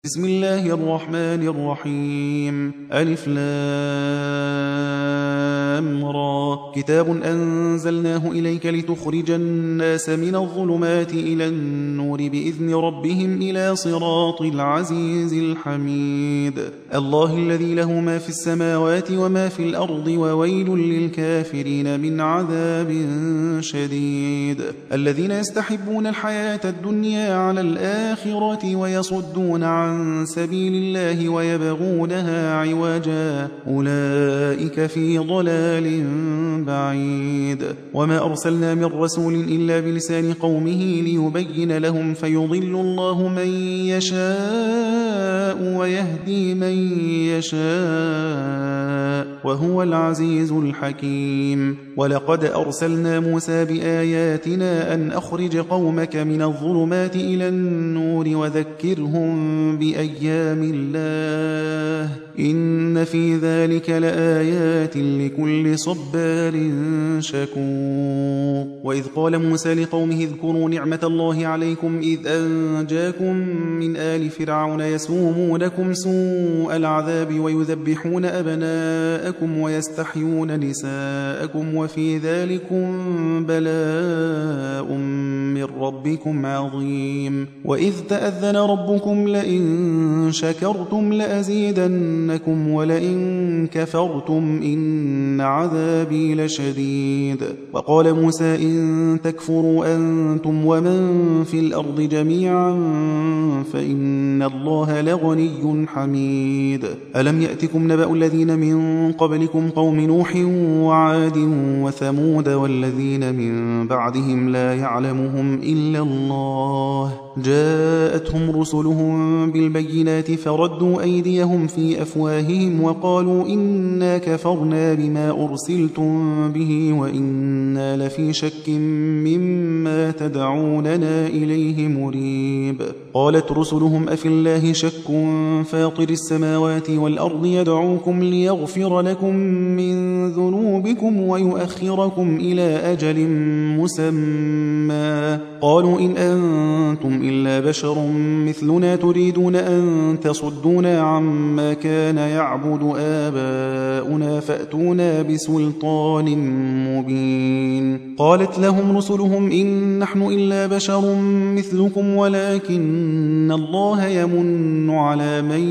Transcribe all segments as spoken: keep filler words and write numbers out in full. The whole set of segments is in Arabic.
بسم الله الرحمن الرحيم ألف لام را كتاب أنزلناه إليك لتخرج الناس من الظلمات إلى النور بإذن ربهم إلى صراط العزيز الحميد الله الذي له ما في السماوات وما في الأرض وويل للكافرين من عذاب شديد الذين يستحبون الحياة الدنيا على الآخرة ويصدون عن عن سبيل الله ويبغونها عوجا أولئك في ضلال بعيد وما أرسلنا من رسول إلا بلسان قومه ليبين لهم فيضل الله من يشاء ويهدي من يشاء وهو العزيز الحكيم ولقد أرسلنا موسى بآياتنا أن أخرج قومك من الظلمات إلى النور وذكرهم بأيام الله إن في ذلك لآيات لكل صبار شكور وإذ قال موسى لقومه اذكروا نعمة الله عليكم إذ أنجاكم من آل فرعون يسومونكم سوء العذاب ويذبحون أبناءكم ويستحيون نساءكم وفي ذلكم بلاء من ربكم عظيم وإذ تأذن ربكم لئن شكرتم لأزيدنكم ولئن كفرتم إن عذابي لشديد وقال موسى إن تكفروا أنتم ومن في الأرض جميعا فإن الله لغني حميد ألم يأتكم نبأ الذين من قبلكم قوم نوح وعاد وثمود والذين من بعدهم لا يعلمهم إلا الله جاءتهم رسلهم بالبينات فردوا أيديهم في أفواههم وقالوا إنا كفرنا بما أرسلتم به وإنا لفي شك مما تدعوننا إليه مريب قالت رسلهم أفي الله شك فاطر السماوات والأرض يدعوكم ليغفر لكم من ذنوبكم ويؤخركم إلى أجل مسمى قالوا إن أنتم إلا بشر مثلنا تريدون أن تصدونا عما كان يعبد آباؤنا فأتونا بسلطان مبين قالت لهم رسلهم إن نحن إلا بشر مثلكم ولكن الله يمن على من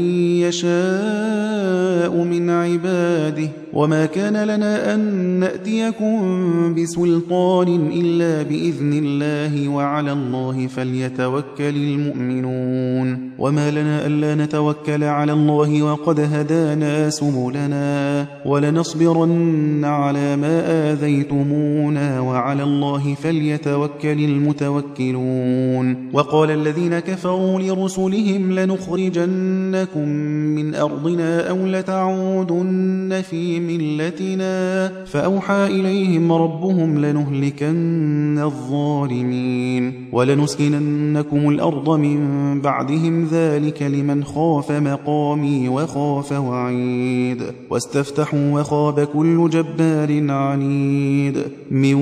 يشاء من عباده وما كان لنا أن نأتيكم بسلطان إلا بإذن الله وعلى الله فليتوكل المؤمنون وما لنا ألا نتوكل على الله وقد هدانا سبلنا ولنصبرن على ما آذيتمونا وعلى الله فليتوكل المتوكلون وقال الذين كفروا لرسلهم لنخرجنكم من أرضنا أو لتعودن في ملتنا فأوحى إليهم ربهم لنهلكن الظالمين ولنسكننكم الأرض من بعدهم ذلك لمن خاف مقامي وخاف وعيد واستفتحوا وخاب كل جبار عنيد من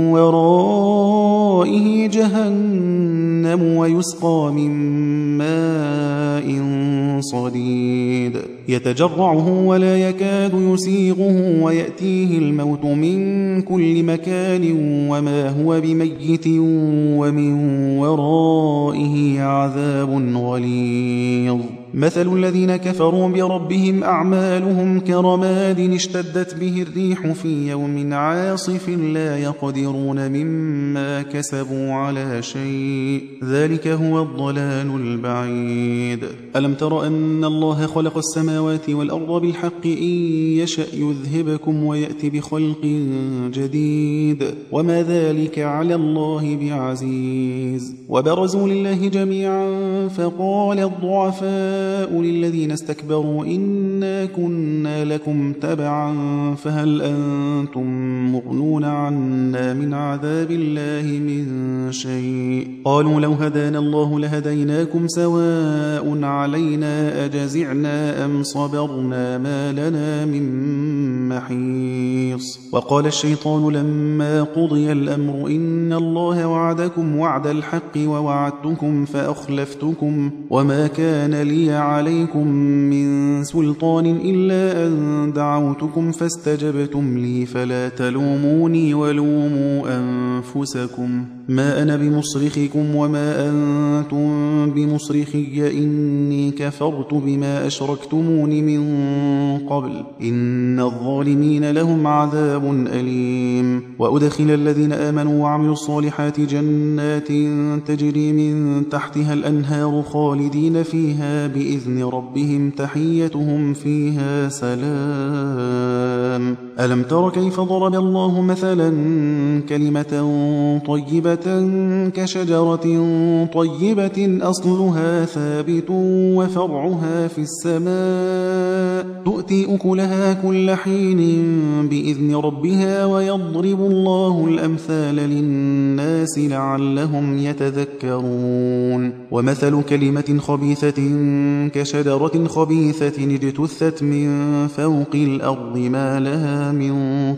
ورائه جهنم ويسقى من ماء صديد يتجرعه ولا يكاد يسيغه ويأتيه الموت من كل مكان وما هو بميت ومن ورائه عذاب غليظ مثل الذين كفروا بربهم أعمالهم كرماد اشتدت به الريح في يوم عاصف لا يقدرون مما كسبوا على شيء ذلك هو الضلال البعيد ألم تر أن الله خلق السماوات والأرض بالحق إن يشأ يذهبكم ويأتي بخلق جديد وما ذلك على الله بعزيز وبرزوا لله جميعا فقال الضعفاء للذين استكبروا إنا كنا لكم تبعا فهل أنتم مغنون عنا من عذاب الله من شيء قالوا لو هدانا الله لهديناكم سواء علينا أجزعنا أم صبرنا ما لنا من محيص وقال الشيطان لما قضي الأمر إن الله وعدكم وعد الحق ووعدتكم فأخلفتكم وما كان لي لي عليكم من سلطان إلا أن دعوتكم فاستجبتم لي فلا تلوموني ولوموا أنفسكم ما أنا بمصرخكم وما أنتم بمصرخي إني كفرت بما أشركتمون من قبل إن الظالمين لهم عذاب أليم. وأدخل الذين آمنوا وعملوا الصالحات جنات تجري من تحتها الأنهار خالدين فيها بإذن ربهم تحيتهم فيها سلام. ألم تر كيف ضرب الله مثلا كلمة طيبة كشجرة طيبة أصلها ثابت وفرعها في السماء تؤتي أكلها كل حين بإذن ربها ويضرب الله الأمثال للناس لعلهم يتذكرون. ومثل كلمة خبيثة كشجرة خبيثة اجتثت من فوق الأرض ما لها من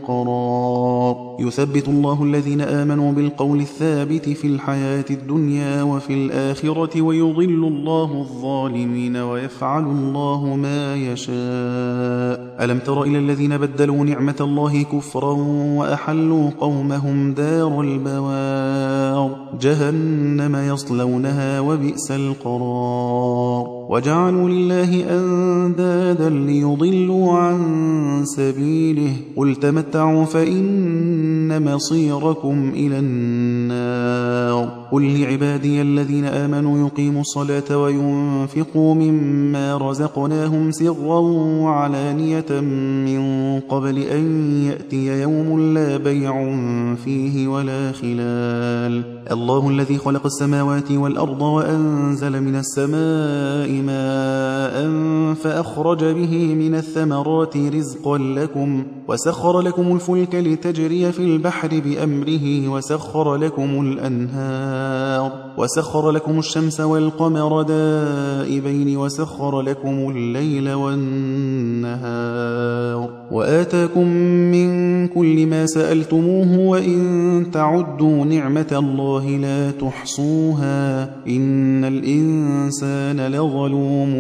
قرار يثبت الله الذين آمنوا بالقول الثابت في الحياة الدنيا وفي الآخرة ويضل الله الظالمين ويفعل الله ما يشاء. ألم تر إلى الذين بدلوا نعمة الله كفرا وأحلوا قومهم دار البوار جهنم يصلونها وبئس القرار وجعلوا لله أندادا ليضلوا عن سبيله قل تمتعوا فإن مصيركم إلى النار قل لعبادي الذين آمنوا يقيموا الصلاة وينفقوا مما رزقناهم سرا وعلانية من قبل أن يأتي يوم لا بيع فيه ولا خلال. الله الذي خلق السماوات والأرض وأنزل من السماء ماء فأخرج به من الثمرات رزقا لكم وسخر لكم الفلك لتجري في البحر بأمره وسخر لكم الأنهار وسخر لكم الشمس والقمر دائبين وسخر لكم الليل والنهار وآتاكم من كل ما سألتموه وإن تعدوا نعمة الله لا تحصوها إن الإنسان لظلوم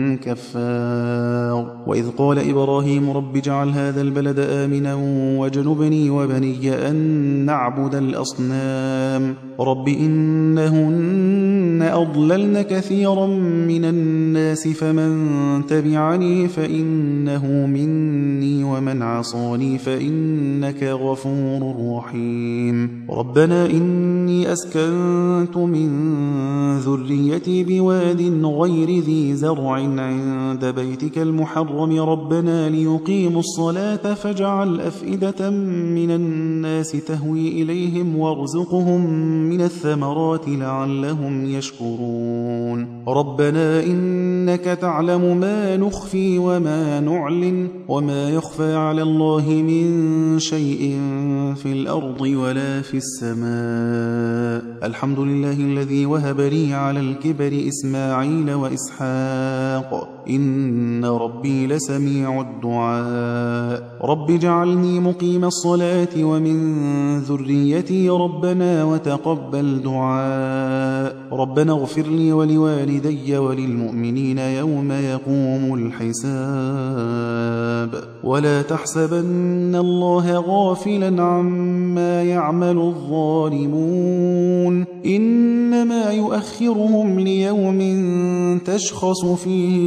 كفار. وإذ قال إبراهيم رب اجعل هذا البلد آمنا واجنبني وبني أن نعبد الأصنام رب إنهن أضللن كثيرا من الناس فمن تبعني فإنه مني ومن عصاني فإنك غفور رحيم. ربنا إني أسكنت من ذريتي بواد غير ذي زرع عند بيتك المحرم ربنا ليقيموا الصلاة فاجعل أفئدة من الناس تهوي إليهم وارزقهم من الثمرات لعلهم يشكرون. ربنا إنك تعلم ما نخفي وما نعلن وما يخفى على الله من شيء في الأرض ولا في السماء. الحمد لله الذي وهب لي على الكبر إسماعيل وإسحاق إن ربي لسميع الدعاء. رب اجعلني مقيم الصلاة ومن ذريتي ربنا وتقبل دعاء. ربنا اغفر لي ولوالدي وللمؤمنين يوم يقوم الحساب. ولا تحسبن الله غافلا عما يعمل الظالمون إنما يؤخرهم ليوم تشخص فيه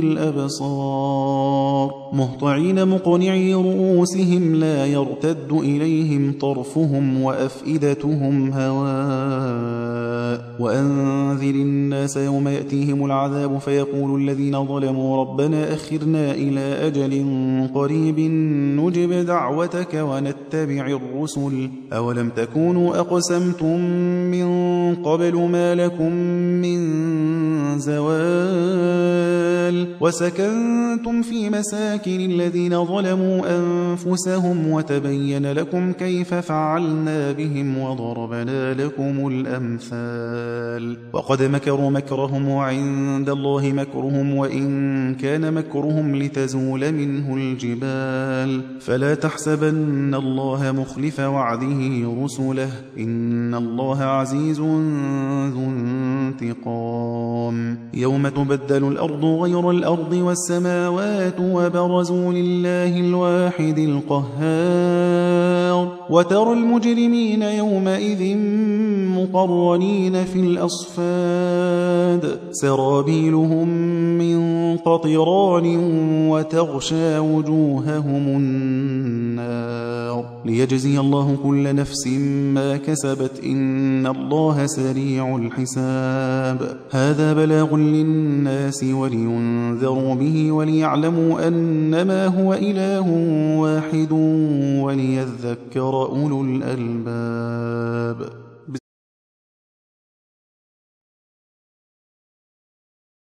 الأبصار مهطعين مقنعي رؤوسهم لا يرتد إليهم طرفهم وأفئدتهم هواء. وأنذر الناس يوم يأتيهم العذاب فيقول الذين ظلموا ربنا أخرنا إلى أجل قريب نجب دعوتك ونتبع الرسل أولم تكونوا أقسمتم من قبل ما لكم من زوال وسكنتم في مساكن الذين ظلموا أنفسهم وتبين لكم كيف فعلنا بهم وضربنا لكم الأمثال. وقد مكروا مكرهم وعند الله مكرهم وإن كان مكرهم لتزول منه الجبال فلا تحسبن الله مخلف وعده رسله إن الله عزيز ذو انتقام. يوم تبدل الأرض غير الأرض والسماوات وبرزوا لله الواحد القهار وترى المجرمين يومئذ مقرنين في الأصفاد سرابيلهم من قطران وتغشى وجوههم النار ليجزي الله كل نفس ما كسبت إن الله سريع الحساب هذا بلاغ للناس ولينذروا به وليعلموا أنما هو إله واحد وليذكر أولو الألباب